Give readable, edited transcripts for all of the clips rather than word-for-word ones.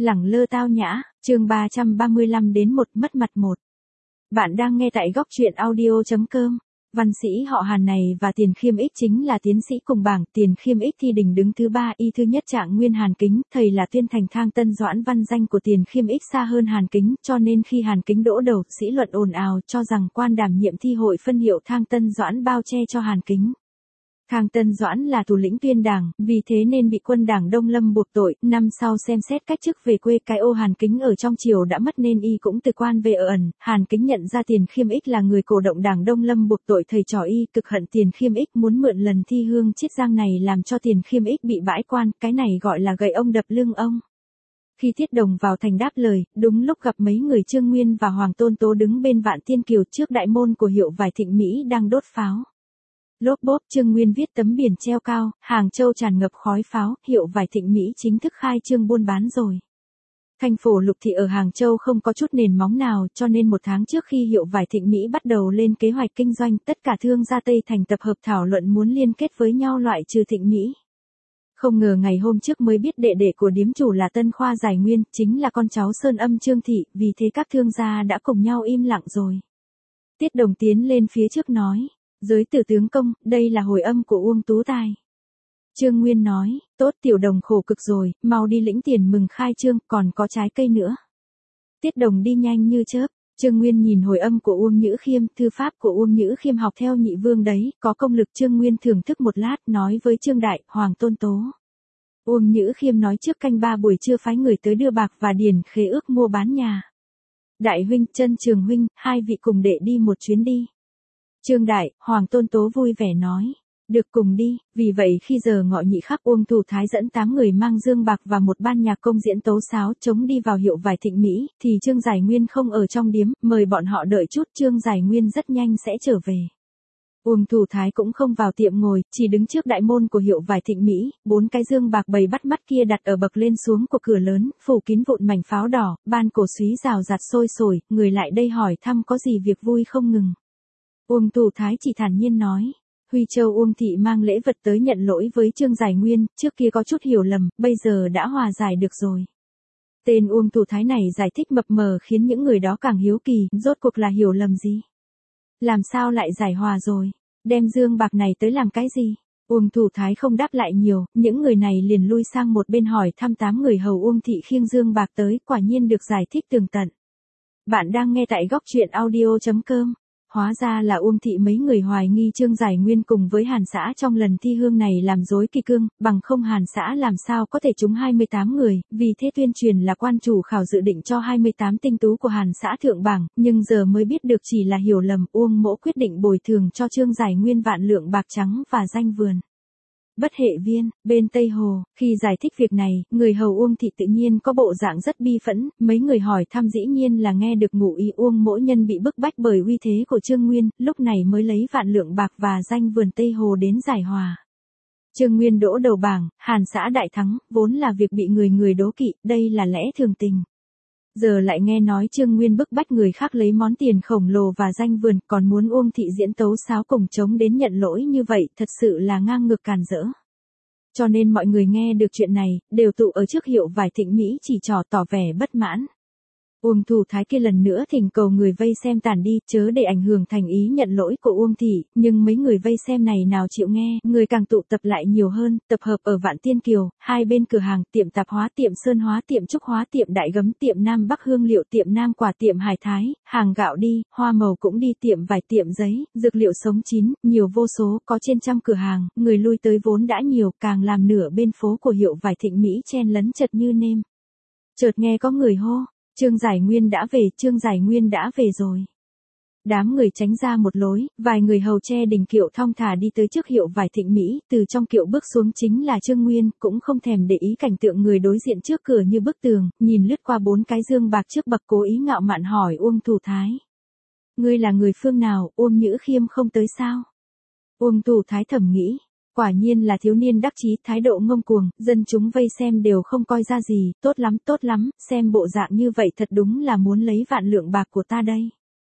Lẳng lơ tao nhã, chương 335 đến một mất mặt một. Bạn đang nghe tại góc truyện audio.com. Văn sĩ họ Hàn này và Tiền Khiêm Ích chính là tiến sĩ cùng bảng. Tiền Khiêm Ích thi đỉnh đứng thứ 3, y thứ nhất Trạng Nguyên Hàn Kính. Thầy là tuyên thành Thang Tân Doãn. Văn danh của Tiền Khiêm Ích xa hơn Hàn Kính, cho nên khi Hàn Kính đỗ đầu, sĩ luận ồn ào cho rằng quan đảm nhiệm thi hội phân hiệu Thang Tân Doãn bao che cho Hàn Kính. Thang Tân Doãn là thủ lĩnh tuyên đảng, vì thế nên bị quân đảng Đông Lâm buộc tội. Năm sau xem xét cách chức về quê. Cái ô Hàn Kính ở trong triều đã mất nên y cũng từ quan về ở ẩn. Hàn Kính nhận ra Tiền Khiêm Ích là người cổ động đảng Đông Lâm buộc tội thầy trò y, cực hận Tiền Khiêm Ích, muốn mượn lần thi hương Chiết Giang này làm cho Tiền Khiêm Ích bị bãi quan. Cái này gọi là gậy ông đập lưng ông. Khi Thiết Đồng vào thành đáp lời, đúng lúc gặp mấy người Trương Nguyên và Hoàng Tôn Tố đứng bên Vạn Tiên Kiều trước đại môn của hiệu vải Thịnh Mỹ đang đốt pháo. Lốp bốp, Trương Nguyên viết tấm biển treo cao, Hàng Châu tràn ngập khói pháo, hiệu vải Thịnh Mỹ chính thức khai trương buôn bán rồi. Thành Phổ Lục Thị ở Hàng Châu không có chút nền móng nào, cho nên một tháng trước khi hiệu vải Thịnh Mỹ bắt đầu lên kế hoạch kinh doanh, tất cả thương gia Tây Thành tập hợp thảo luận muốn liên kết với nhau loại trừ Thịnh Mỹ. Không ngờ ngày hôm trước mới biết đệ đệ của điếm chủ là Tân Khoa Giải Nguyên, chính là con cháu Sơn Âm Trương Thị, vì thế các thương gia đã cùng nhau im lặng rồi. Tiết Đồng tiến lên phía trước nói. Giới tử tướng công, đây là hồi âm của Uông Tú Tài. Trương Nguyên nói, tốt Tiểu Đồng khổ cực rồi, mau đi lĩnh tiền mừng khai trương, còn có trái cây nữa. Tiết Đồng đi nhanh như chớp. Trương Nguyên nhìn hồi âm của Uông Nhữ Khiêm, thư pháp của Uông Nhữ Khiêm học theo nhị vương đấy, có công lực. Trương Nguyên thưởng thức một lát, nói với Trương Đại, Hoàng Tôn Tố. Uông Nhữ Khiêm nói trước canh 3 buổi trưa phái người tới đưa bạc và điền khế ước mua bán nhà. Đại huynh, Chân Trường huynh, hai vị cùng đệ đi một chuyến đi. Trương Đại, Hoàng Tôn Tố vui vẻ nói. Được, cùng đi. Vì vậy khi giờ ngọ nhị khắc, Uông Thủ Thái dẫn 8 người mang dương bạc và một ban nhạc công diễn tấu sáo trống đi vào hiệu vải Thịnh Mỹ, thì Trương Giải Nguyên không ở trong điếm, mời bọn họ đợi chút. Trương Giải Nguyên rất nhanh sẽ trở về. Uông Thủ Thái cũng không vào tiệm ngồi, chỉ đứng trước đại môn của hiệu vải Thịnh Mỹ. 4 cái dương bạc bầy bắt mắt kia đặt ở bậc lên xuống của cửa lớn, phủ kín vụn mảnh pháo đỏ, ban cổ súy rào rạt sôi sổi, người lại đây hỏi thăm có gì việc vui không ngừng. Uông Thủ Thái chỉ thản nhiên nói. Huy Châu Uông Thị mang lễ vật tới nhận lỗi với Trương Giải Nguyên, trước kia có chút hiểu lầm, bây giờ đã hòa giải được rồi. Tên Uông Thủ Thái này giải thích mập mờ khiến những người đó càng hiếu kỳ, rốt cuộc là hiểu lầm gì? Làm sao lại giải hòa rồi? Đem dương bạc này tới làm cái gì? Uông Thủ Thái không đáp lại nhiều, những người này liền lui sang một bên hỏi thăm 8 người hầu Uông Thị khiêng dương bạc tới, quả nhiên được giải thích tường tận. Bạn đang nghe tại góc truyện audio.com. Hóa ra là Uông Thị mấy người hoài nghi Trương Giải Nguyên cùng với Hàn xã trong lần thi hương này làm rối kỳ cương, bằng không Hàn xã làm sao có thể trúng 28 người, vì thế tuyên truyền là quan chủ khảo dự định cho 28 tinh tú của Hàn xã thượng bảng, nhưng giờ mới biết được chỉ là hiểu lầm. Uông Mỗ quyết định bồi thường cho Trương Giải Nguyên vạn lượng bạc trắng và danh vườn. Bất hệ viên, bên Tây Hồ, khi giải thích việc này, người hầu Uông Thị tự nhiên có bộ dạng rất bi phẫn, mấy người hỏi thăm dĩ nhiên là nghe được ngụ ý Uông Mỗ nhân bị bức bách bởi uy thế của Trương Nguyên, lúc này mới lấy vạn lượng bạc và danh vườn Tây Hồ đến giải hòa. Trương Nguyên đỗ đầu bảng, Hàn xã đại thắng, vốn là việc bị người đố kỵ, đây là lẽ thường tình. Giờ lại nghe nói Trương Nguyên bức bách người khác lấy món tiền khổng lồ và danh vườn, còn muốn Uông Thị diễn tấu sáo cùng trống đến nhận lỗi như vậy, thật sự là ngang ngược càn rỡ. Cho nên mọi người nghe được chuyện này, đều tụ ở trước hiệu vải Thịnh Mỹ chỉ trỏ tỏ vẻ bất mãn. Uông Thủ Thái kia lần nữa thỉnh cầu người vây xem tản đi, chớ để ảnh hưởng thành ý nhận lỗi của Uông Thị, nhưng mấy người vây xem này nào chịu nghe, người càng tụ tập lại nhiều hơn, tập hợp ở Vạn Tiên Kiều, hai bên cửa hàng, tiệm tạp hóa, tiệm sơn hóa, tiệm trúc hóa, tiệm đại gấm, tiệm Nam Bắc hương liệu, tiệm Nam quả, tiệm hải thái, hàng gạo đi, hoa màu cũng đi, tiệm vải, tiệm giấy, dược liệu sống chín, nhiều vô số, có trên trăm cửa hàng, người lui tới vốn đã nhiều, càng làm nửa bên phố của hiệu vải Thịnh Mỹ chen lấn chật như nêm. Chợt nghe có người hô. Trương Giải Nguyên đã về, Trương Giải Nguyên đã về rồi. Đám người tránh ra một lối, vài người hầu che đình kiệu thong thả đi tới trước hiệu vải Thịnh Mỹ, từ trong kiệu bước xuống chính là Trương Nguyên, cũng không thèm để ý cảnh tượng người đối diện trước cửa như bức tường, nhìn lướt qua 4 cái dương bạc trước bậc cố ý ngạo mạn hỏi Uông Thủ Thái. Ngươi là người phương nào, Uông Nhữ Khiêm không tới sao? Uông Thủ Thái thầm nghĩ. Quả nhiên là thiếu niên đắc chí, thái độ ngông cuồng, dân chúng vây xem đều không coi ra gì, tốt lắm, xem bộ dạng như vậy thật đúng là muốn lấy vạn lượng bạc của ta đây.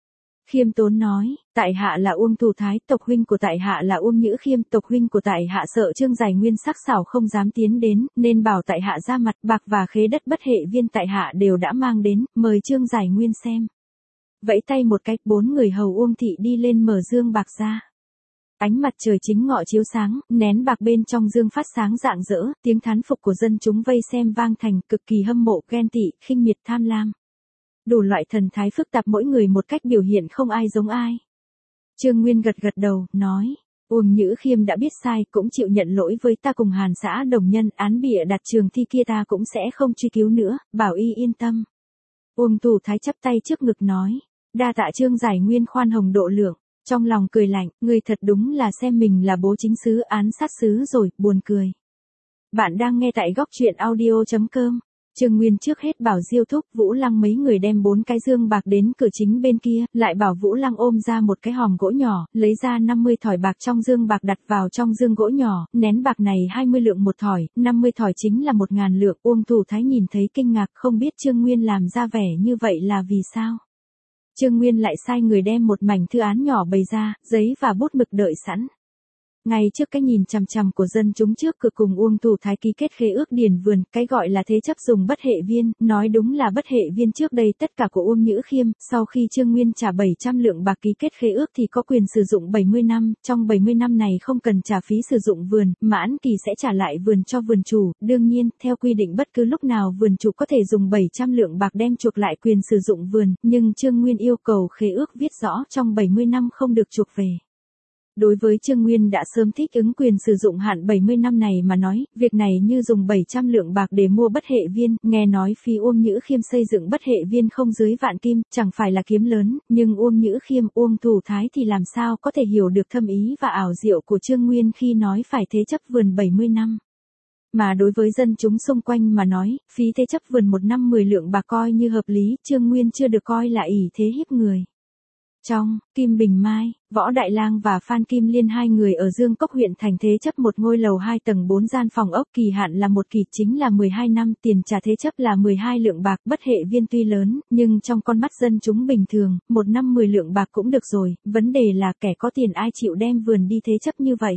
Khiêm tốn nói, tại hạ là Uông Thủ Thái, tộc huynh của tại hạ là Uông Nhữ Khiêm, tộc huynh của tại hạ sợ Trương Giải Nguyên sắc sảo không dám tiến đến, nên bảo tại hạ ra mặt, bạc và khế đất bất hệ viên tại hạ đều đã mang đến, mời Trương Giải Nguyên xem. Vẫy tay một cái, 4 người hầu Uông thị đi lên mở dương bạc ra. Ánh mặt trời chính ngọ chiếu sáng, nén bạc bên trong dương phát sáng rạng rỡ, tiếng thán phục của dân chúng vây xem vang thành, cực kỳ hâm mộ, ghen tị, khinh miệt, tham lam. Đủ loại thần thái phức tạp, mỗi người một cách biểu hiện không ai giống ai. Trương Nguyên gật gật đầu, nói, Uông Nhữ Khiêm đã biết sai, cũng chịu nhận lỗi với ta cùng Hàn xã đồng nhân, án bịa đặt trường thi kia ta cũng sẽ không truy cứu nữa, bảo y yên tâm. Uông Thủ Thái chắp tay trước ngực nói, đa tạ Trương Giải Nguyên khoan hồng độ lượng, trong lòng cười lạnh, người thật đúng là xem mình là bố chính sứ án sát sứ rồi, buồn cười. Bạn đang nghe tại góc truyện audio.com. Trương Nguyên trước hết bảo Diêu Thúc, Vũ Lăng mấy người đem 4 cái dương bạc đến cửa chính bên kia, lại bảo Vũ Lăng ôm ra một cái hòm gỗ nhỏ, lấy ra 50 thỏi bạc trong dương bạc đặt vào trong dương gỗ nhỏ, nén bạc này 20 lượng một thỏi, 50 thỏi chính là 1.000 lượng. Uông Thủ Thái nhìn thấy kinh ngạc, không biết Trương Nguyên làm ra vẻ như vậy là vì sao. Trương Nguyên lại sai người đem một mảnh thư án nhỏ bày ra, giấy và bút mực đợi sẵn. Ngay trước cái nhìn chằm chằm của dân chúng trước cửa cùng Uông Thủ Thái ký kết khế ước điền vườn, cái gọi là thế chấp dùng bất hệ viên, nói đúng là bất hệ viên trước đây tất cả của Uông Nhữ Khiêm, sau khi Trương Nguyên trả 700 lượng bạc ký kết khế ước thì có quyền sử dụng 70 năm, trong 70 năm này không cần trả phí sử dụng vườn, mãn kỳ sẽ trả lại vườn cho vườn chủ, đương nhiên, theo quy định bất cứ lúc nào vườn chủ có thể dùng 700 lượng bạc đem chuộc lại quyền sử dụng vườn, nhưng Trương Nguyên yêu cầu khế ước viết rõ trong 70 năm không được chuộc về. Đối với Trương Nguyên đã sớm thích ứng quyền sử dụng hạn 70 năm này mà nói, việc này như dùng 700 lượng bạc để mua bất hệ viên, nghe nói phi Uông Nhữ Khiêm xây dựng bất hệ viên không dưới vạn kim, chẳng phải là kiếm lớn, nhưng Uông Nhữ Khiêm, Uông Thủ Thái thì làm sao có thể hiểu được thâm ý và ảo diệu của Trương Nguyên khi nói phải thế chấp vườn 70 năm. Mà đối với dân chúng xung quanh mà nói, phí thế chấp vườn 1 năm 10 lượng bạc coi như hợp lý, Trương Nguyên chưa được coi là ỷ thế hiếp người. Trong, Kim Bình Mai, Võ Đại Lang và Phan Kim Liên hai người ở Dương Cốc huyện thành thế chấp một ngôi lầu 2 tầng 4 gian phòng ốc, kỳ hạn là 1 kỳ, chính là 12 năm, tiền trả thế chấp là 12 lượng bạc, bất hệ viên tuy lớn, nhưng trong con mắt dân chúng bình thường, 1 năm 10 lượng bạc cũng được rồi, vấn đề là kẻ có tiền ai chịu đem vườn đi thế chấp như vậy.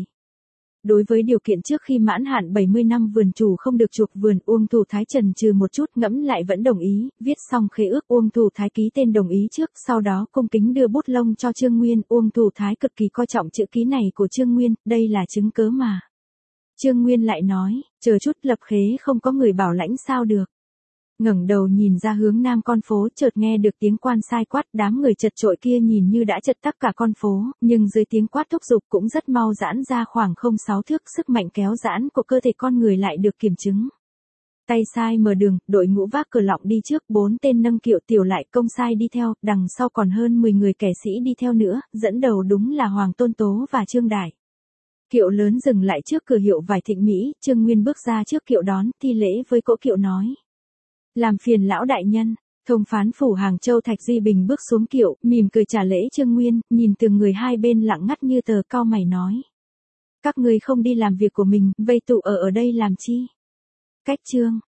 Đối với điều kiện trước khi mãn hạn 70 năm vườn chủ không được chuộc vườn, Uông Thủ Thái chần chừ một chút, ngẫm lại vẫn đồng ý, viết xong khế ước, Uông Thủ Thái ký tên đồng ý trước, sau đó cung kính đưa bút lông cho Trương Nguyên. Uông Thủ Thái cực kỳ coi trọng chữ ký này của Trương Nguyên, đây là chứng cớ mà. Trương Nguyên lại nói, chờ chút, lập khế không có người bảo lãnh sao được. Ngẩng đầu nhìn ra hướng nam con phố, chợt nghe được tiếng quan sai quát, đám người chật chội kia nhìn như đã chật tắc cả con phố, nhưng dưới tiếng quát thúc giục cũng rất mau giãn ra khoảng 0,6 thước, sức mạnh kéo giãn của cơ thể con người lại được kiểm chứng. Tay sai mở đường, đội ngũ vác cờ lọng đi trước, 4 tên nâng kiệu tiểu lại công sai đi theo, đằng sau còn hơn 10 người kẻ sĩ đi theo nữa, dẫn đầu đúng là Hoàng Tôn Tố và Trương Đại. Kiệu lớn dừng lại trước cửa hiệu vải Thịnh Mỹ, Trương Nguyên bước ra trước kiệu đón, thi lễ với cỗ kiệu nói. Làm phiền lão đại nhân. Thông phán phủ Hàng Châu Thạch Duy Bình bước xuống kiệu, mỉm cười trả lễ Trương Nguyên, nhìn từng người hai bên lặng ngắt như tờ, cau mày nói. Các ngươi không đi làm việc của mình, vây tụ ở đây làm chi? Cách Trương